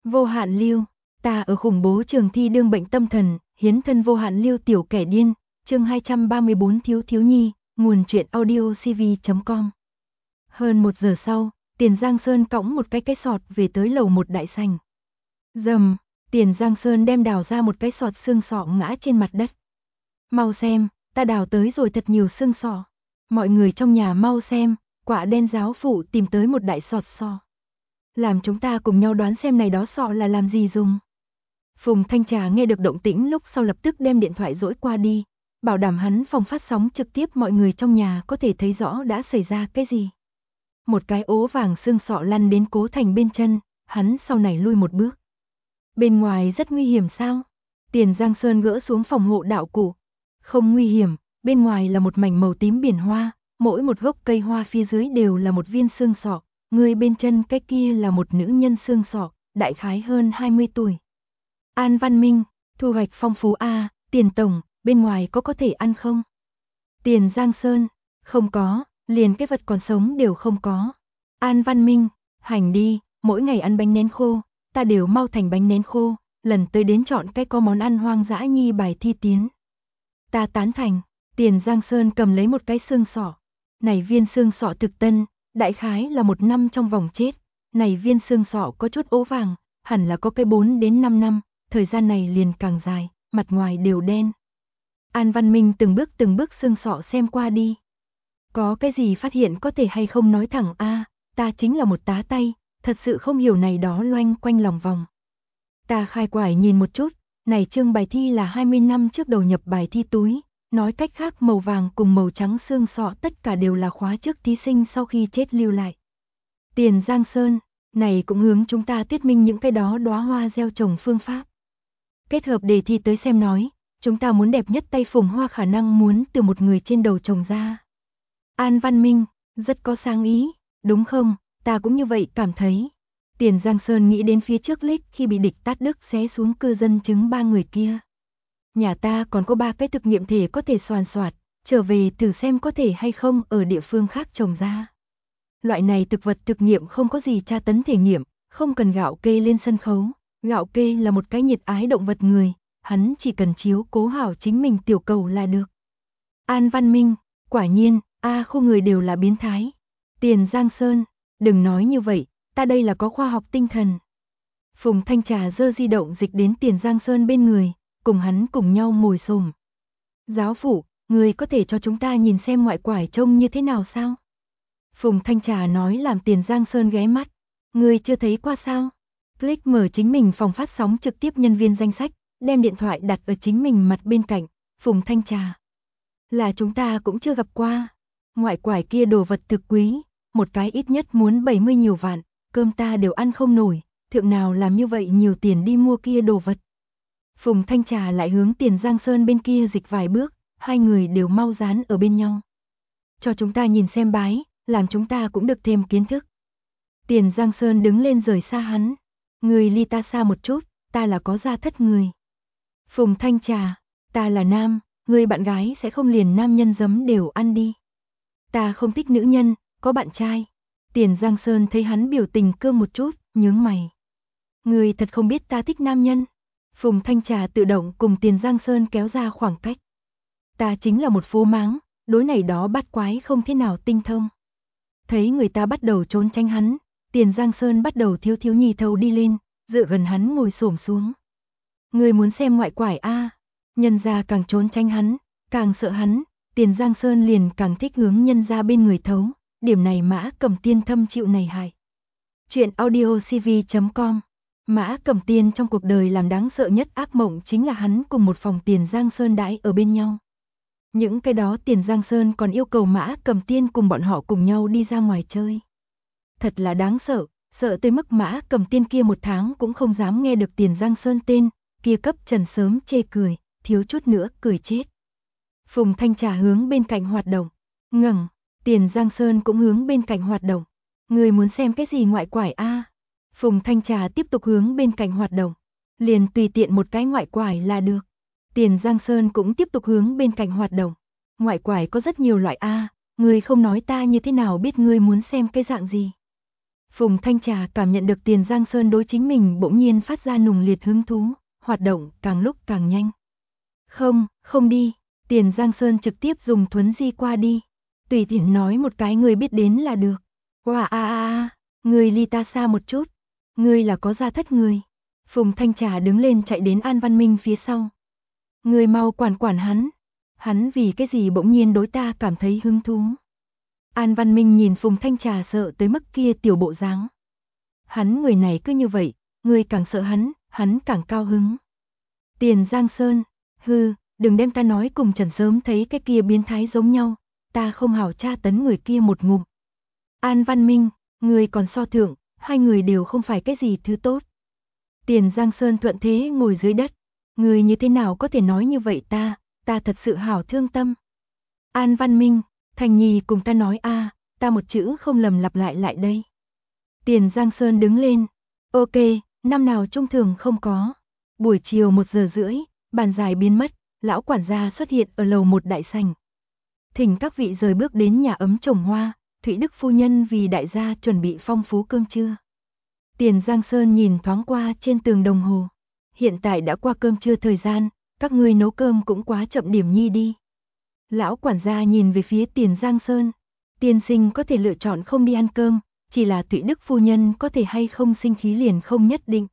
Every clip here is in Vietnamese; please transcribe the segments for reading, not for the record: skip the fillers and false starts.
Vô Hạn Lưu, ta ở khủng bố trường thi đương bệnh tâm thần, hiến thân vô hạn lưu tiểu kẻ điên, chương 234 thiếu thiếu nhi, nguồn truyện audio cv.com. Hơn 1 giờ sau, Tiền Giang Sơn cõng một cái sọt về tới lầu 1 đại sảnh. Dầm, Tiền Giang Sơn đem đào ra một cái sọt xương sọ ngã trên mặt đất. Mau xem, ta đào tới rồi thật nhiều xương sọ. Mọi người trong nhà mau xem, quả đen giáo phụ tìm tới một đại sọt sọ. Làm chúng ta cùng nhau đoán xem này đó sọ là làm gì dùng. Phùng Thanh Trà nghe được động tĩnh lúc sau lập tức đem điện thoại dỗi qua đi, bảo đảm hắn phòng phát sóng trực tiếp mọi người trong nhà có thể thấy rõ đã xảy ra cái gì. Một cái ố vàng xương sọ lăn đến Cố Thành bên chân, hắn sau này lui một bước. Bên ngoài rất nguy hiểm sao? Tiền Giang Sơn gỡ xuống phòng hộ đạo cụ. Không nguy hiểm, bên ngoài là một mảnh màu tím biển hoa, mỗi một gốc cây hoa phía dưới đều là một viên xương sọ, người bên chân cái kia là một nữ nhân xương sọ, đại khái hơn 20 tuổi. An Văn Minh, thu hoạch phong phú a, Tiền tổng, bên ngoài có thể ăn không? Tiền Giang Sơn, không có, liền cái vật còn sống đều không có. An Văn Minh, hành đi, mỗi ngày ăn bánh nén khô, ta đều mau thành bánh nén khô, lần tới đến chọn cái có món ăn hoang dã nhi bài thi tiến. Ta tán thành. Tiền Giang Sơn cầm lấy một cái xương sọ. Này viên xương sọ thực tân, đại khái là 1 năm trong vòng chết. Này viên xương sọ có chút ố vàng, hẳn là có cái 4 đến 5 năm, thời gian này liền càng dài, mặt ngoài đều đen. An Văn Minh từng bước xương sọ xem qua đi. Có cái gì phát hiện có thể hay không nói thẳng a, ta chính là một tá tay, thật sự không hiểu này đó loanh quanh lòng vòng. Ta khai quải nhìn một chút, này chương bài thi là 20 năm trước đầu nhập bài thi túi, nói cách khác màu vàng cùng màu trắng xương sọ tất cả đều là khóa trước thí sinh sau khi chết lưu lại. Tiền Giang Sơn, này cũng hướng chúng ta thuyết minh những cái đó đóa hoa gieo trồng phương pháp. Kết hợp đề thi tới xem nói, chúng ta muốn đẹp nhất tay phùng hoa khả năng muốn từ một người trên đầu trồng ra. An Văn Minh, rất có sáng ý, đúng không? Ta cũng như vậy cảm thấy. Tiền Giang Sơn nghĩ đến phía trước lích khi bị địch Tát Đức xé xuống cư dân chứng 3 người kia. Nhà ta còn có 3 cái thực nghiệm thể có thể soàn soạt, trở về thử xem có thể hay không ở địa phương khác trồng ra. Loại này thực vật thực nghiệm không có gì tra tấn thể nghiệm, không cần gạo kê lên sân khấu. Gạo kê là một cái nhiệt ái động vật người, hắn chỉ cần chiếu cố hảo chính mình tiểu cầu là được. An Văn Minh, quả nhiên, khu người đều là biến thái. Tiền Giang Sơn, đừng nói như vậy, ta đây là có khoa học tinh thần. Phùng Thanh Trà giơ di động dịch đến Tiền Giang Sơn bên người, cùng hắn cùng nhau ngồi xổm. Giáo phụ, người có thể cho chúng ta nhìn xem ngoại quải trông như thế nào sao? Phùng Thanh Trà nói làm Tiền Giang Sơn ghé mắt. Người chưa thấy qua sao? Click mở chính mình phòng phát sóng trực tiếp nhân viên danh sách, đem điện thoại đặt ở chính mình mặt bên cạnh. Phùng Thanh Trà, là chúng ta cũng chưa gặp qua. Ngoại quải kia đồ vật thực quý, một cái ít nhất muốn 70 nhiều vạn, cơm ta đều ăn không nổi, thượng nào làm như vậy nhiều tiền đi mua kia đồ vật. Phùng Thanh Trà lại hướng Tiền Giang Sơn bên kia dịch vài bước, hai người đều mau dán ở bên nhau. Cho chúng ta nhìn xem bái, làm chúng ta cũng được thêm kiến thức. Tiền Giang Sơn đứng lên rời xa hắn. Người ly ta xa một chút, ta là có gia thất người. Phùng Thanh Trà, ta là nam, người bạn gái sẽ không liền nam nhân giấm đều ăn đi. Ta không thích nữ nhân, có bạn trai. Tiền Giang Sơn thấy hắn biểu tình cương một chút, nhướng mày. Người thật không biết ta thích nam nhân. Phùng Thanh Trà tự động cùng Tiền Giang Sơn kéo ra khoảng cách. Ta chính là một phố máng, đối này đó bát quái không thế nào tinh thông. Thấy người ta bắt đầu trốn tránh hắn, Tiền Giang Sơn bắt đầu thiếu thiếu nhi thầu đi lên, dựa gần hắn ngồi xổm xuống. Người muốn xem ngoại quải a? Nhân gia càng trốn tránh hắn, càng sợ hắn, Tiền Giang Sơn liền càng thích hướng nhân gia bên người thấu, điểm này Mã Cẩm Tiên thâm chịu này hại. Chuyện audio cv.com. Mã Cẩm Tiên trong cuộc đời làm đáng sợ nhất ác mộng chính là hắn cùng một phòng Tiền Giang Sơn đãi ở bên nhau. Những cái đó Tiền Giang Sơn còn yêu cầu Mã Cẩm Tiên cùng bọn họ cùng nhau đi ra ngoài chơi. Thật là đáng sợ, sợ tới mức Mã Cẩm Tiên kia 1 tháng cũng không dám nghe được Tiền Giang Sơn tên, kia cấp trần sớm chê cười, thiếu chút nữa cười chết. Phùng Thanh Trà hướng bên cạnh hoạt động, ngẩng, Tiền Giang Sơn cũng hướng bên cạnh hoạt động. Người muốn xem cái gì ngoại quải a? Phùng Thanh Trà tiếp tục hướng bên cạnh hoạt động, liền tùy tiện một cái ngoại quải là được. Tiền Giang Sơn cũng tiếp tục hướng bên cạnh hoạt động. Ngoại quải có rất nhiều loại a, người không nói ta như thế nào biết ngươi muốn xem cái dạng gì. Phùng Thanh Trà cảm nhận được Tiền Giang Sơn đối chính mình bỗng nhiên phát ra nùng liệt hứng thú, hoạt động càng lúc càng nhanh. Không đi, Tiền Giang Sơn trực tiếp dùng thuấn di qua đi. Tùy tiện nói một cái người biết đến là được. Wow, người ly ta xa một chút. Ngươi là có gia thất người. Phùng Thanh Trà đứng lên chạy đến An Văn Minh phía sau. Người mau quản hắn. Hắn vì cái gì bỗng nhiên đối ta cảm thấy hứng thú. An Văn Minh nhìn Phùng Thanh Trà sợ tới mức kia tiểu bộ dáng. Hắn người này cứ như vậy, người càng sợ hắn càng cao hứng. Tiền Giang Sơn, đừng đem ta nói cùng Trần Sớm thấy cái kia biến thái giống nhau, ta không hảo tra tấn người kia một ngụm. An Văn Minh, người còn so thượng, hai người đều không phải cái gì thứ tốt. Tiền Giang Sơn thuận thế ngồi dưới đất, người như thế nào có thể nói như vậy ta thật sự hảo thương tâm. An Văn Minh, Thành Nhi cùng ta nói ta một chữ không lầm lặp lại đây. Tiền Giang Sơn đứng lên, ok, năm nào trung thường không có. Buổi chiều 1 giờ rưỡi, bàn dài biến mất, lão quản gia xuất hiện ở lầu 1 đại sảnh. Thỉnh các vị rời bước đến nhà ấm trồng hoa, Thụy Đức phu nhân vì đại gia chuẩn bị phong phú cơm trưa. Tiền Giang Sơn nhìn thoáng qua trên tường đồng hồ. Hiện tại đã qua cơm trưa thời gian, các ngươi nấu cơm cũng quá chậm điểm nhi đi. Lão quản gia nhìn về phía Tiền Giang Sơn. Tiên sinh có thể lựa chọn không đi ăn cơm, chỉ là Thụy Đức phu nhân có thể hay không sinh khí liền không nhất định.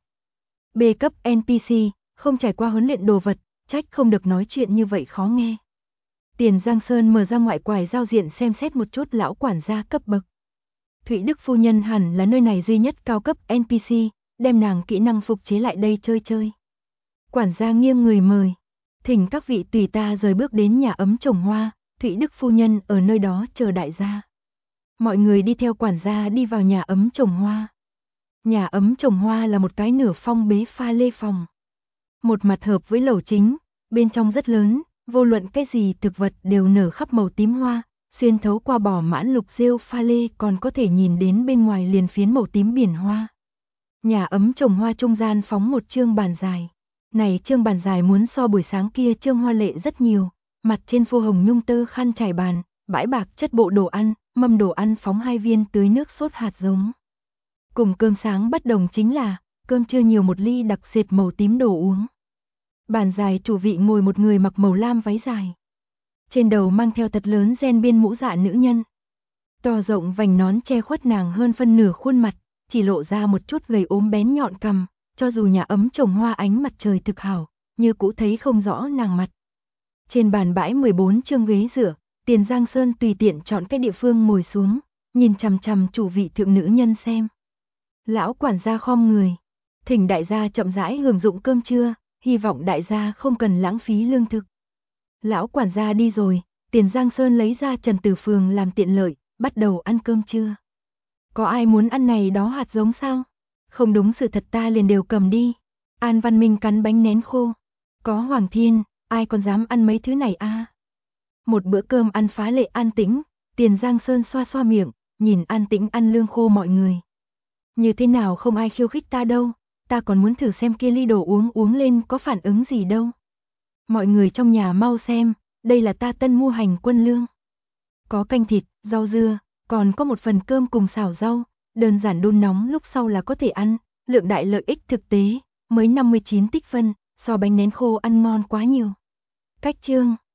B cấp NPC, không trải qua huấn luyện đồ vật, trách không được nói chuyện như vậy khó nghe. Tiền Giang Sơn mở ra ngoại quải giao diện xem xét một chút lão quản gia cấp bậc. Thụy Đức phu nhân hẳn là nơi này duy nhất cao cấp NPC, đem nàng kỹ năng phục chế lại đây chơi. Quản gia nghiêng người mời, thỉnh các vị tùy ta rời bước đến nhà ấm trồng hoa, Thụy Đức phu nhân ở nơi đó chờ đại gia. Mọi người đi theo quản gia đi vào nhà ấm trồng hoa. Nhà ấm trồng hoa là một cái nửa phong bế pha lê phòng. Một mặt hợp với lầu chính, bên trong rất lớn, vô luận cái gì thực vật đều nở khắp màu tím hoa, xuyên thấu qua bỏ mãn lục rêu pha lê còn có thể nhìn đến bên ngoài liền phiến màu tím biển hoa. Nhà ấm trồng hoa trung gian phóng một chương bàn dài. Này chương bàn dài muốn so buổi sáng kia chương hoa lệ rất nhiều, mặt trên phô hồng nhung tơ khăn trải bàn, bãi bạc chất bộ đồ ăn, mâm đồ ăn phóng 2 viên tưới nước sốt hạt giống. Cùng cơm sáng bất đồng chính là, cơm trưa nhiều một ly đặc sệt màu tím đồ uống. Bàn dài chủ vị ngồi một người mặc màu lam váy dài. Trên đầu mang theo thật lớn ren biên mũ dạ nữ nhân. To rộng vành nón che khuất nàng hơn phân nửa khuôn mặt, chỉ lộ ra một chút gầy ốm bén nhọn cằm, cho dù nhà ấm trồng hoa ánh mặt trời thực hảo, như cũ thấy không rõ nàng mặt. Trên bàn bãi 14 chương ghế dựa, Tiền Giang Sơn tùy tiện chọn cái địa phương ngồi xuống, nhìn chằm chằm chủ vị thượng nữ nhân xem. Lão quản gia khom người, thỉnh đại gia chậm rãi hưởng dụng cơm trưa, hy vọng đại gia không cần lãng phí lương thực. Lão quản gia đi rồi, Tiền Giang Sơn lấy ra Trần Tử Phường làm tiện lợi, bắt đầu ăn cơm trưa. Có ai muốn ăn này đó hạt giống sao? Không đúng sự thật ta liền đều cầm đi. An Văn Minh cắn bánh nén khô. Có Hoàng Thiên, ai còn dám ăn mấy thứ này Một bữa cơm ăn phá lệ an tĩnh, Tiền Giang Sơn xoa xoa miệng, nhìn an tĩnh ăn lương khô mọi người. Như thế nào không ai khiêu khích ta đâu, ta còn muốn thử xem kia ly đồ uống lên có phản ứng gì đâu. Mọi người trong nhà mau xem, đây là ta tân mua hành quân lương. Có canh thịt, rau dưa, còn có một phần cơm cùng xào rau, đơn giản đun nóng lúc sau là có thể ăn, lượng đại lợi ích thực tế, mới 59 tích phân, so bánh nén khô ăn ngon quá nhiều. Cách chương